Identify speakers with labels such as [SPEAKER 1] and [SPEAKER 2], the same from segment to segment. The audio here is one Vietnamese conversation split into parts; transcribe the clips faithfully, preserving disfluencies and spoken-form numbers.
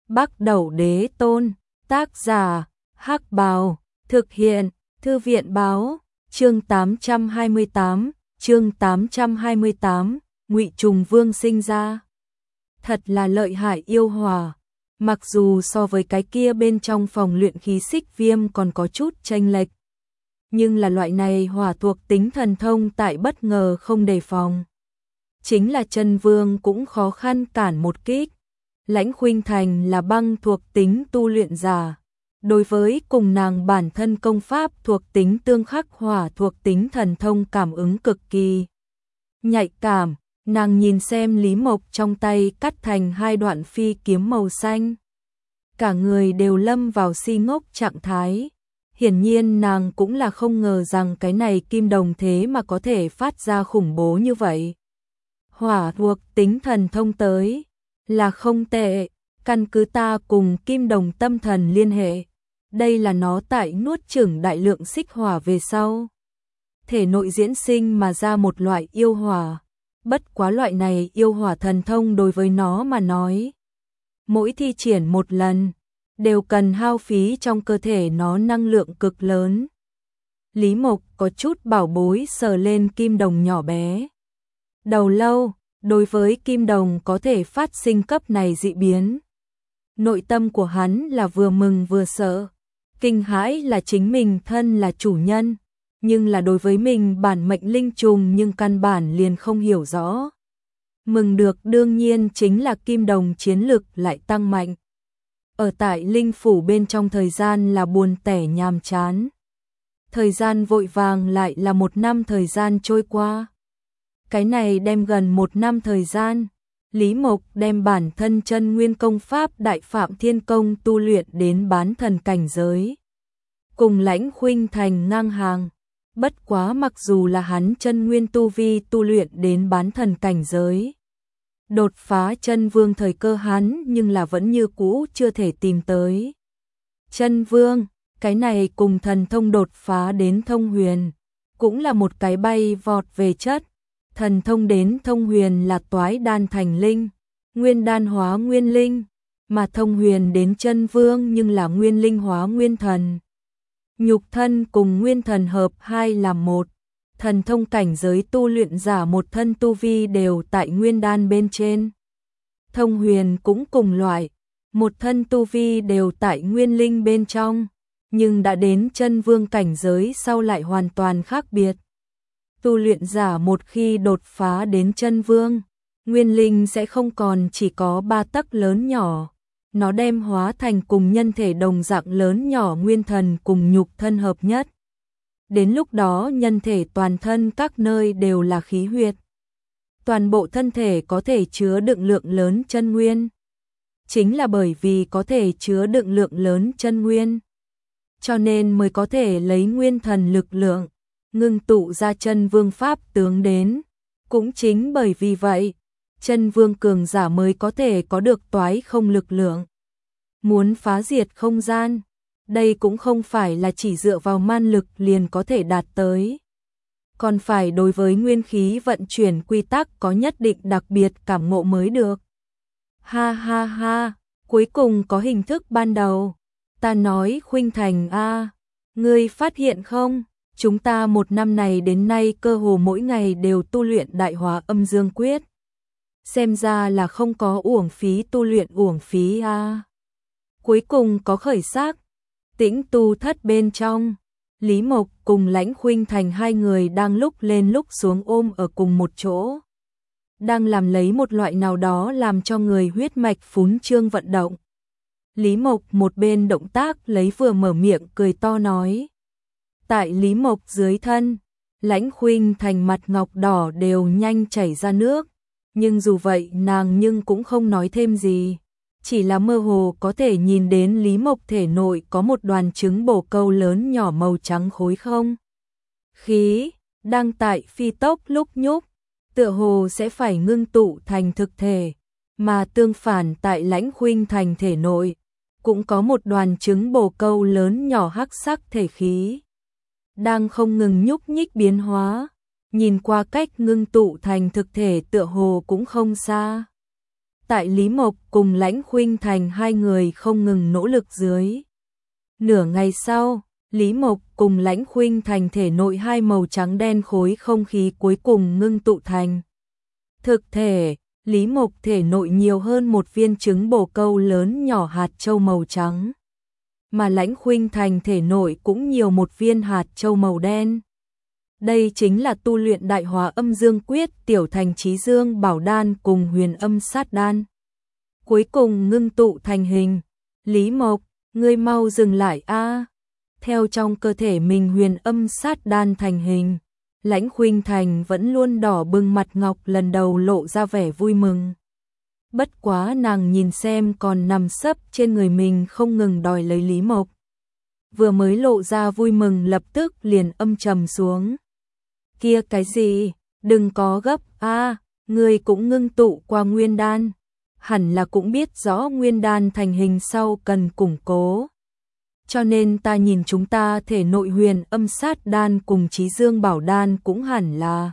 [SPEAKER 1] Bắc Đẩu Đế Tôn, tác giả, Hắc Bào, thực hiện, Thư viện báo, chương tám trăm hai mươi tám, chương tám trăm hai mươi tám, Ngụy Trùng Vương sinh ra. Thật là lợi hại yêu hỏa, mặc dù so với cái kia bên trong phòng luyện khí xích viêm còn có chút chênh lệch, nhưng là loại này hỏa thuộc tính thần thông tại bất ngờ không đề phòng. Chính là Chân Vương cũng khó khăn cản một kích. Lãnh Khuynh Thành là băng thuộc tính tu luyện giả, đối với cùng nàng bản thân công pháp thuộc tính tương khắc hỏa thuộc tính thần thông cảm ứng cực kỳ nhạy cảm. Nàng nhìn xem Lý Mộc trong tay cắt thành hai đoạn phi kiếm màu xanh, cả người đều lâm vào si ngốc trạng thái. Hiển nhiên nàng cũng là không ngờ rằng cái này kim đồng thế mà có thể phát ra khủng bố như vậy. Hỏa thuộc tính thần thông tới là không tệ, căn cứ ta cùng kim đồng tâm thần liên hệ, đây là nó tại nuốt chửng đại lượng xích hỏa về sau thể nội diễn sinh mà ra một loại yêu hỏa. Bất quá loại này yêu hỏa thần thông đối với nó mà nói, mỗi thi triển một lần đều cần hao phí trong cơ thể nó năng lượng cực lớn. Lý Mộc có chút bảo bối sờ lên kim đồng nhỏ bé đầu lâu, đối với kim đồng có thể phát sinh cấp này dị biến, nội tâm của hắn là vừa mừng vừa sợ. Kinh hãi là chính mình thân là chủ nhân, nhưng là đối với mình bản mệnh linh trùng nhưng căn bản liền không hiểu rõ. Mừng được đương nhiên chính là kim đồng chiến lực lại tăng mạnh. Ở tại linh phủ bên trong thời gian là buồn tẻ nhàm chán. Thời gian vội vàng lại là một năm thời gian trôi qua. Cái này đem gần một năm thời gian, Lý Mộc đem bản thân chân nguyên công pháp Đại Phạm Thiên Công tu luyện đến bán thần cảnh giới, cùng Lãnh Khuynh Thành ngang hàng. Bất quá mặc dù là hắn chân nguyên tu vi tu luyện đến bán thần cảnh giới, đột phá chân vương thời cơ hắn nhưng là vẫn như cũ chưa thể tìm tới. Chân vương, cái này cùng thần thông đột phá đến thông huyền, cũng là một cái bay vọt về chất. Thần thông đến thông huyền là toái đan thành linh, nguyên đan hóa nguyên linh, mà thông huyền đến chân vương nhưng là nguyên linh hóa nguyên thần. Nhục thân cùng nguyên thần hợp hai làm một, thần thông cảnh giới tu luyện giả một thân tu vi đều tại nguyên đan bên trên. Thông huyền cũng cùng loại, một thân tu vi đều tại nguyên linh bên trong, nhưng đã đến chân vương cảnh giới sau lại hoàn toàn khác biệt. Tu luyện giả một khi đột phá đến chân vương, nguyên linh sẽ không còn chỉ có ba tấc lớn nhỏ, nó đem hóa thành cùng nhân thể đồng dạng lớn nhỏ nguyên thần cùng nhục thân hợp nhất. Đến lúc đó nhân thể toàn thân các nơi đều là khí huyết. Toàn bộ thân thể có thể chứa đựng lượng lớn chân nguyên. Chính là bởi vì có thể chứa đựng lượng lớn chân nguyên, cho nên mới có thể lấy nguyên thần lực lượng ngưng tụ ra chân vương pháp tướng đến. Cũng chính bởi vì vậy, chân vương cường giả mới có thể có được toái không lực lượng. Muốn phá diệt không gian, đây cũng không phải là chỉ dựa vào man lực liền có thể đạt tới, còn phải đối với nguyên khí vận chuyển quy tắc có nhất định đặc biệt cảm ngộ mới được. Ha ha ha, cuối cùng có hình thức ban đầu. Ta nói Khuynh Thành a, ngươi phát hiện không? Chúng ta một năm này đến nay cơ hồ mỗi ngày đều tu luyện Đại Hóa Âm Dương Quyết. Xem ra là không có uổng phí tu luyện uổng phí a. Cuối cùng có khởi sắc. Tĩnh tu thất bên trong, Lý Mộc cùng Lãnh Khuynh Thành hai người đang lúc lên lúc xuống ôm ở cùng một chỗ, đang làm lấy một loại nào đó làm cho người huyết mạch phún trương vận động. Lý Mộc một bên động tác lấy vừa mở miệng cười to nói. Tại Lý Mộc dưới thân, Lãnh Khuynh Thành mặt ngọc đỏ đều nhanh chảy ra nước, nhưng dù vậy nàng nhưng cũng không nói thêm gì, chỉ là mơ hồ có thể nhìn đến Lý Mộc thể nội có một đoàn trứng bồ câu lớn nhỏ màu trắng khối không khí, đang tại phi tốc lúc nhúc, tựa hồ sẽ phải ngưng tụ thành thực thể, mà tương phản tại Lãnh Khuynh Thành thể nội, cũng có một đoàn trứng bồ câu lớn nhỏ hắc sắc thể khí, đang không ngừng nhúc nhích biến hóa, nhìn qua cách ngưng tụ thành thực thể tựa hồ cũng không xa. Tại Lý Mộc cùng Lãnh Khuynh Thành hai người không ngừng nỗ lực dưới. Nửa ngày sau, Lý Mộc cùng Lãnh Khuynh Thành thể nội hai màu trắng đen khối không khí cuối cùng ngưng tụ thành thực thể. Lý Mộc thể nội nhiều hơn một viên trứng bồ câu lớn nhỏ hạt châu màu trắng, mà Lãnh Khuynh Thành thể nội cũng nhiều một viên hạt châu màu đen. Đây chính là tu luyện Đại Hóa Âm Dương Quyết, tiểu thành Chí Dương Bảo Đan cùng Huyền Âm Sát Đan. Cuối cùng ngưng tụ thành hình. Lý Mộc, ngươi mau dừng lại a. Theo trong cơ thể mình Huyền Âm Sát Đan thành hình, Lãnh Khuynh Thành vẫn luôn đỏ bừng mặt ngọc lần đầu lộ ra vẻ vui mừng. Bất quá nàng nhìn xem còn nằm sấp trên người mình không ngừng đòi lấy Lý Mộc. Vừa mới lộ ra vui mừng lập tức liền âm trầm xuống. Kia cái gì, đừng có gấp a, ngươi cũng ngưng tụ qua nguyên đan, hẳn là cũng biết rõ nguyên đan thành hình sau cần củng cố. Cho nên ta nhìn chúng ta thể nội Huyền Âm Sát Đan cùng Chí Dương Bảo Đan cũng hẳn là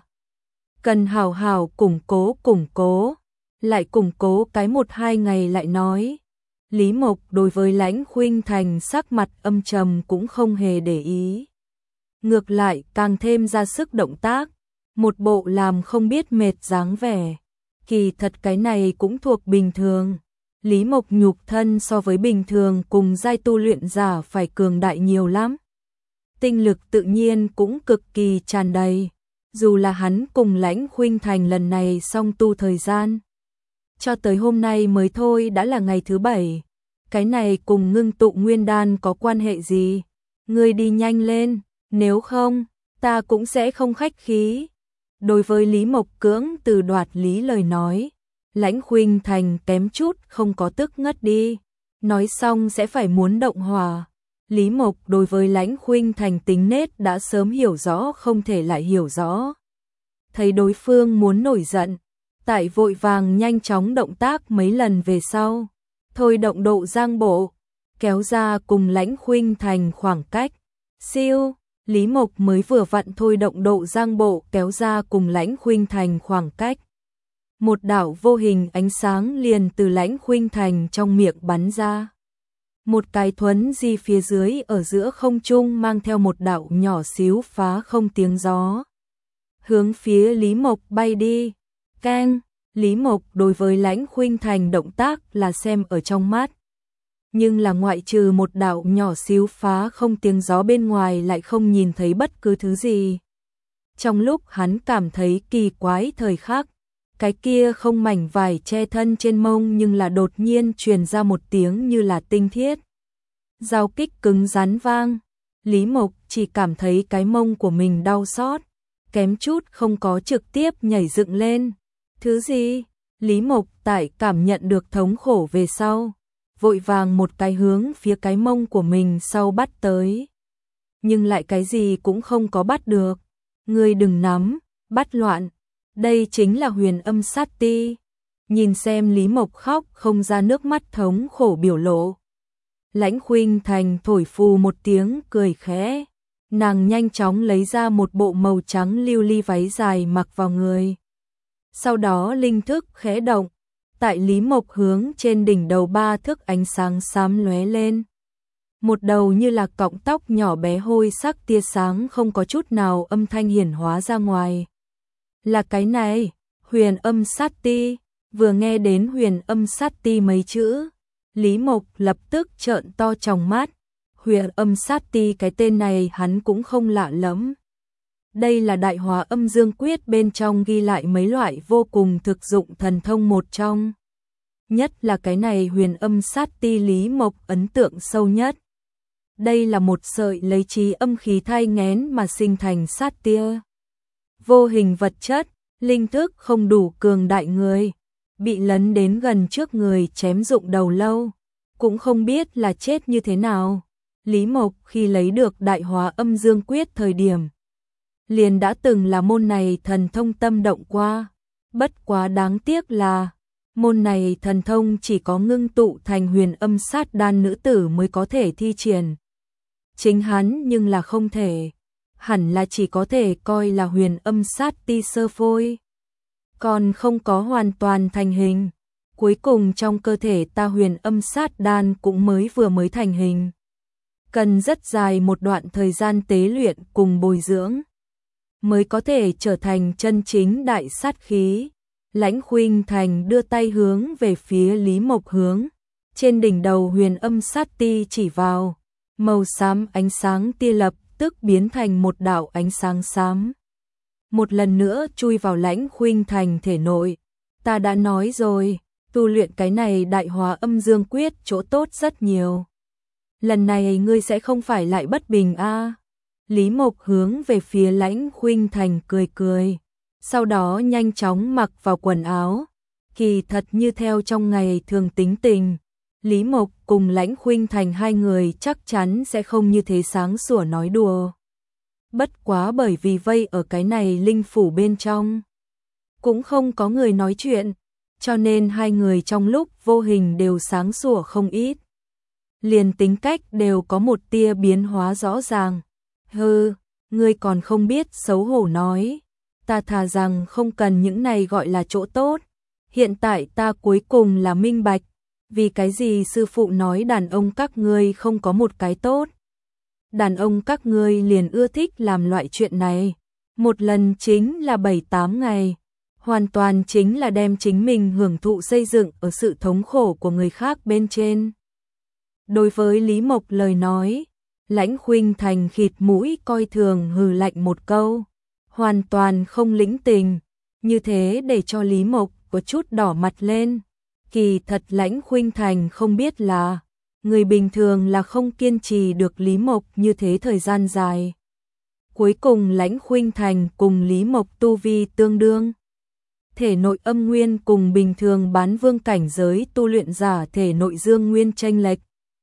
[SPEAKER 1] cần hào hào củng cố củng cố, lại củng cố cái một hai ngày lại nói. Lý Mộc đối với Lãnh Khuynh Thành sắc mặt âm trầm cũng không hề để ý. Ngược lại càng thêm ra sức động tác, một bộ làm không biết mệt dáng vẻ. Kỳ thật cái này cũng thuộc bình thường. Lý Mộc nhục thân so với bình thường cùng giai tu luyện giả phải cường đại nhiều lắm. Tinh lực tự nhiên cũng cực kỳ tràn đầy. Dù là hắn cùng Lãnh Khuynh Thành lần này song tu thời gian, cho tới hôm nay mới thôi đã là ngày thứ bảy. Cái này cùng ngưng tụ nguyên đan có quan hệ gì? Ngươi đi nhanh lên, nếu không, ta cũng sẽ không khách khí. Đối với Lý Mộc cưỡng từ đoạt lý lời nói, Lãnh Khuynh Thành kém chút không có tức ngất đi. Nói xong sẽ phải muốn động hỏa. Lý Mộc đối với Lãnh Khuynh Thành tính nết đã sớm hiểu rõ không thể lại hiểu rõ. Thấy đối phương muốn nổi giận, tại vội vàng nhanh chóng động tác mấy lần về sau, thôi động độ giang bộ, kéo ra cùng Lãnh Khuynh Thành khoảng cách. Siêu, Lý Mộc mới vừa vặn thôi động độ giang bộ kéo ra cùng Lãnh Khuynh Thành khoảng cách. Một đạo vô hình ánh sáng liền từ Lãnh Khuynh Thành trong miệng bắn ra. Một cái thuấn di phía dưới ở giữa không trung mang theo một đạo nhỏ xíu phá không tiếng gió, hướng phía Lý Mộc bay đi. Keng, Lý Mộc đối với Lãnh Khuynh Thành động tác là xem ở trong mắt. Nhưng là ngoại trừ một đạo nhỏ xíu phá không tiếng gió bên ngoài lại không nhìn thấy bất cứ thứ gì. Trong lúc hắn cảm thấy kỳ quái thời khắc, cái kia không mảnh vải che thân trên mông nhưng là đột nhiên truyền ra một tiếng như là tinh thiết giao kích cứng rắn vang. Lý Mộc chỉ cảm thấy cái mông của mình đau xót, kém chút không có trực tiếp nhảy dựng lên. Thứ gì? Lý Mộc tại cảm nhận được thống khổ về sau, vội vàng một cái hướng phía cái mông của mình sau bắt tới. Nhưng lại cái gì cũng không có bắt được. Ngươi đừng nắm, bắt loạn. Đây chính là Huyền Âm Sát Ti. Nhìn xem Lý Mộc khóc không ra nước mắt thống khổ biểu lộ, Lãnh Khuynh Thành thổi phù một tiếng cười khẽ. Nàng nhanh chóng lấy ra một bộ màu trắng lưu ly váy dài mặc vào người. Sau đó linh thức khẽ động, tại Lý Mộc hướng trên đỉnh đầu ba thước ánh sáng xám lóe lên. Một đầu như là cọng tóc nhỏ bé hôi sắc tia sáng không có chút nào âm thanh hiển hóa ra ngoài. Là cái này, Huyền Âm Sát Ti. Vừa nghe đến Huyền Âm Sát Ti mấy chữ, Lý Mộc lập tức trợn to tròng mắt. Huyền Âm Sát Ti cái tên này hắn cũng không lạ lắm. Đây là Đại Hóa Âm Dương Quyết bên trong ghi lại mấy loại vô cùng thực dụng thần thông một trong. Nhất là cái này Huyền Âm Sát Ti Lý Mộc ấn tượng sâu nhất. Đây là một sợi lấy trí âm khí thai nghén mà sinh thành sát tia. Vô hình vật chất, linh thức không đủ cường đại người, bị lấn đến gần trước người chém dụng đầu lâu, cũng không biết là chết như thế nào. Lý Mộc khi lấy được Đại Hóa Âm Dương Quyết thời điểm, liền đã từng là môn này thần thông tâm động qua. Bất quá đáng tiếc là, môn này thần thông chỉ có ngưng tụ thành Huyền Âm Sát Đan nữ tử mới có thể thi triển. Chính hắn nhưng là không thể, hẳn là chỉ có thể coi là Huyền Âm Sát Ti sơ phôi, còn không có hoàn toàn thành hình. Cuối cùng trong cơ thể ta huyền âm sát đan cũng mới vừa mới thành hình. Cần rất dài một đoạn thời gian tế luyện cùng bồi dưỡng, mới có thể trở thành chân chính đại sát khí. Lãnh Khuynh Thành đưa tay hướng về phía Lý Mộc hướng, trên đỉnh đầu huyền âm sát ti chỉ vào, màu xám ánh sáng tia lập tức biến thành một đạo ánh sáng xám. Một lần nữa chui vào Lãnh Khuynh Thành thể nội. Ta đã nói rồi, tu luyện cái này đại hóa âm dương quyết chỗ tốt rất nhiều. Lần này ngươi sẽ không phải lại bất bình a? À? Lý Mộc hướng về phía Lãnh Khuynh Thành cười cười, sau đó nhanh chóng mặc vào quần áo. Kỳ thật như theo trong ngày thường tính tình, Lý Mộc cùng Lãnh Khuynh Thành hai người chắc chắn sẽ không như thế sáng sủa nói đùa. Bất quá bởi vì vây ở cái này linh phủ bên trong, cũng không có người nói chuyện, cho nên hai người trong lúc vô hình đều sáng sủa không ít. Liền tính cách đều có một tia biến hóa rõ ràng. Hừ, ngươi còn không biết xấu hổ nói. Ta thà rằng không cần những này gọi là chỗ tốt. Hiện tại ta cuối cùng là minh bạch. Vì cái gì sư phụ nói đàn ông các ngươi không có một cái tốt. Đàn ông các ngươi liền ưa thích làm loại chuyện này. Một lần chính là bảy tám ngày. Hoàn toàn chính là đem chính mình hưởng thụ xây dựng ở sự thống khổ của người khác bên trên. Đối với Lý Mộc lời nói, Lãnh Khuynh Thành khịt mũi coi thường hừ lạnh một câu, hoàn toàn không lĩnh tình, như thế để cho Lý Mộc có chút đỏ mặt lên. Kỳ thật Lãnh Khuynh Thành không biết là, người bình thường là không kiên trì được Lý Mộc như thế thời gian dài. Cuối cùng Lãnh Khuynh Thành cùng Lý Mộc tu vi tương đương. Thể nội âm nguyên cùng bình thường bán vương cảnh giới tu luyện giả thể nội dương nguyên chênh lệch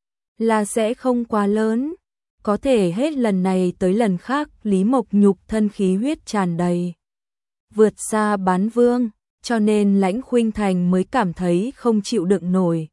[SPEAKER 1] là sẽ không quá lớn, có thể hết lần này tới lần khác Lý Mộc nhục thân khí huyết tràn đầy, vượt xa bán vương, cho nên Lãnh Khuynh Thành mới cảm thấy không chịu đựng nổi.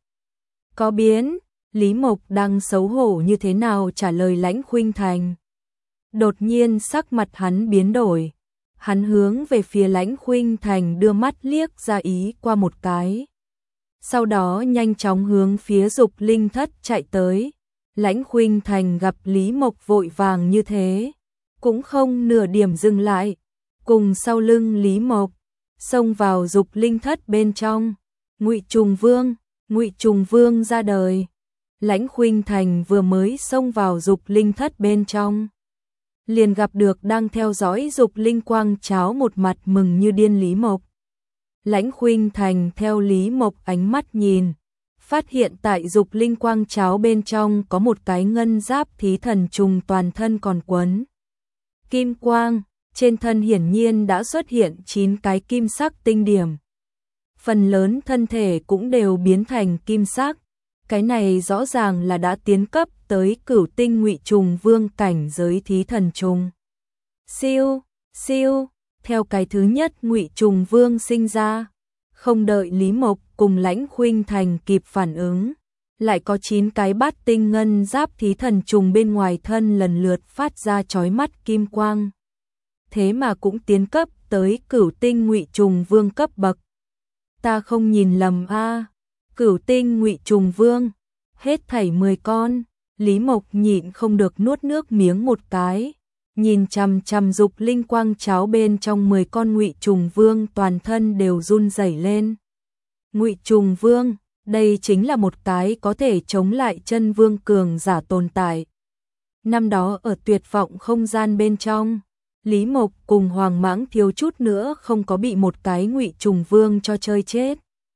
[SPEAKER 1] Có biến, Lý Mộc đang xấu hổ như thế nào trả lời Lãnh Khuynh Thành. Đột nhiên sắc mặt hắn biến đổi, hắn hướng về phía Lãnh Khuynh Thành đưa mắt liếc ra ý qua một cái. Sau đó nhanh chóng hướng phía Dục Linh Thất chạy tới. Lãnh Khuynh Thành gặp Lý Mộc vội vàng như thế, cũng không nửa điểm dừng lại, cùng sau lưng Lý Mộc, xông vào Dục Linh Thất bên trong. Ngụy Trùng Vương, Ngụy Trùng Vương ra đời. Lãnh Khuynh Thành vừa mới xông vào Dục Linh Thất bên trong, liền gặp được đang theo dõi Dục Linh Quang Cháo một mặt mừng như điên Lý Mộc. Lãnh Khuynh Thành theo Lý Mộc ánh mắt nhìn, phát hiện tại Dục Linh Quang Cháo bên trong có một cái ngân giáp thí thần trùng toàn thân còn quấn kim quang, trên thân hiển nhiên đã xuất hiện chín cái kim sắc tinh điểm. Phần lớn thân thể cũng đều biến thành kim sắc, cái này rõ ràng là đã tiến cấp tới cửu tinh Ngụy Trùng Vương cảnh giới thí thần trùng. Siêu, siêu, theo cái thứ nhất Ngụy Trùng Vương sinh ra, không đợi Lý Mộc cùng Lãnh Khuynh Thành kịp phản ứng, lại có chín cái bát tinh ngân giáp thí thần trùng bên ngoài thân lần lượt phát ra chói mắt kim quang. Thế mà cũng tiến cấp tới cửu tinh Ngụy Trùng Vương cấp bậc. Ta không nhìn lầm a, à. Cửu tinh Ngụy Trùng Vương, hết thảy mười con. Lý Mộc nhịn không được nuốt nước miếng một cái, nhìn chằm chằm Dục Linh Quang Cháo bên trong mười con Ngụy Trùng Vương toàn thân đều run rẩy lên. Ngụy Trùng Vương, đây chính là một cái có thể chống lại chân vương cường giả tồn tại. Năm đó ở tuyệt vọng không gian bên trong, Lý Mộc cùng Hoàng Mãng thiếu chút nữa không có bị một cái Ngụy Trùng Vương cho chơi chết.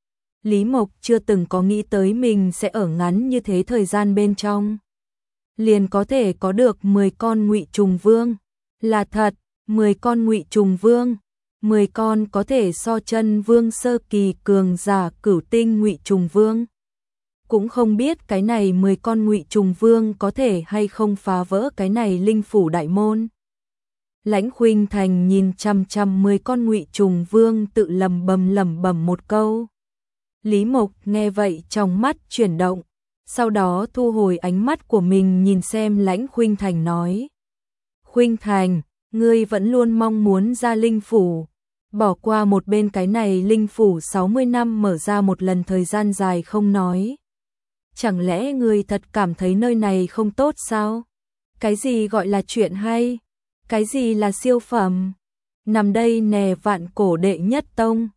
[SPEAKER 1] Lý Mộc chưa từng có nghĩ tới mình sẽ ở ngắn như thế thời gian bên trong, liền có thể có được mười con Ngụy Trùng Vương. Là thật, mười con Ngụy Trùng Vương, mười con có thể so chân vương sơ kỳ cường giả cửu tinh Ngụy Trùng Vương. Cũng không biết cái này mười con Ngụy Trùng Vương có thể hay không phá vỡ cái này linh phủ đại môn. Lãnh Khuynh Thành nhìn chằm chằm mười con Ngụy Trùng Vương tự lầm bầm lầm bầm một câu. Lý Mộc nghe vậy trong mắt chuyển động, sau đó thu hồi ánh mắt của mình nhìn xem Lãnh Khuynh Thành nói. Khuynh Thành, ngươi vẫn luôn mong muốn ra linh phủ, Bỏ qua một bên cái này linh phủ sáu mươi năm mở ra một lần thời gian dài không nói. Chẳng lẽ ngươi thật cảm thấy nơi này không tốt sao? Cái gì gọi là chuyện hay? Cái gì là siêu phẩm? Nằm đây nè vạn cổ đệ nhất tông.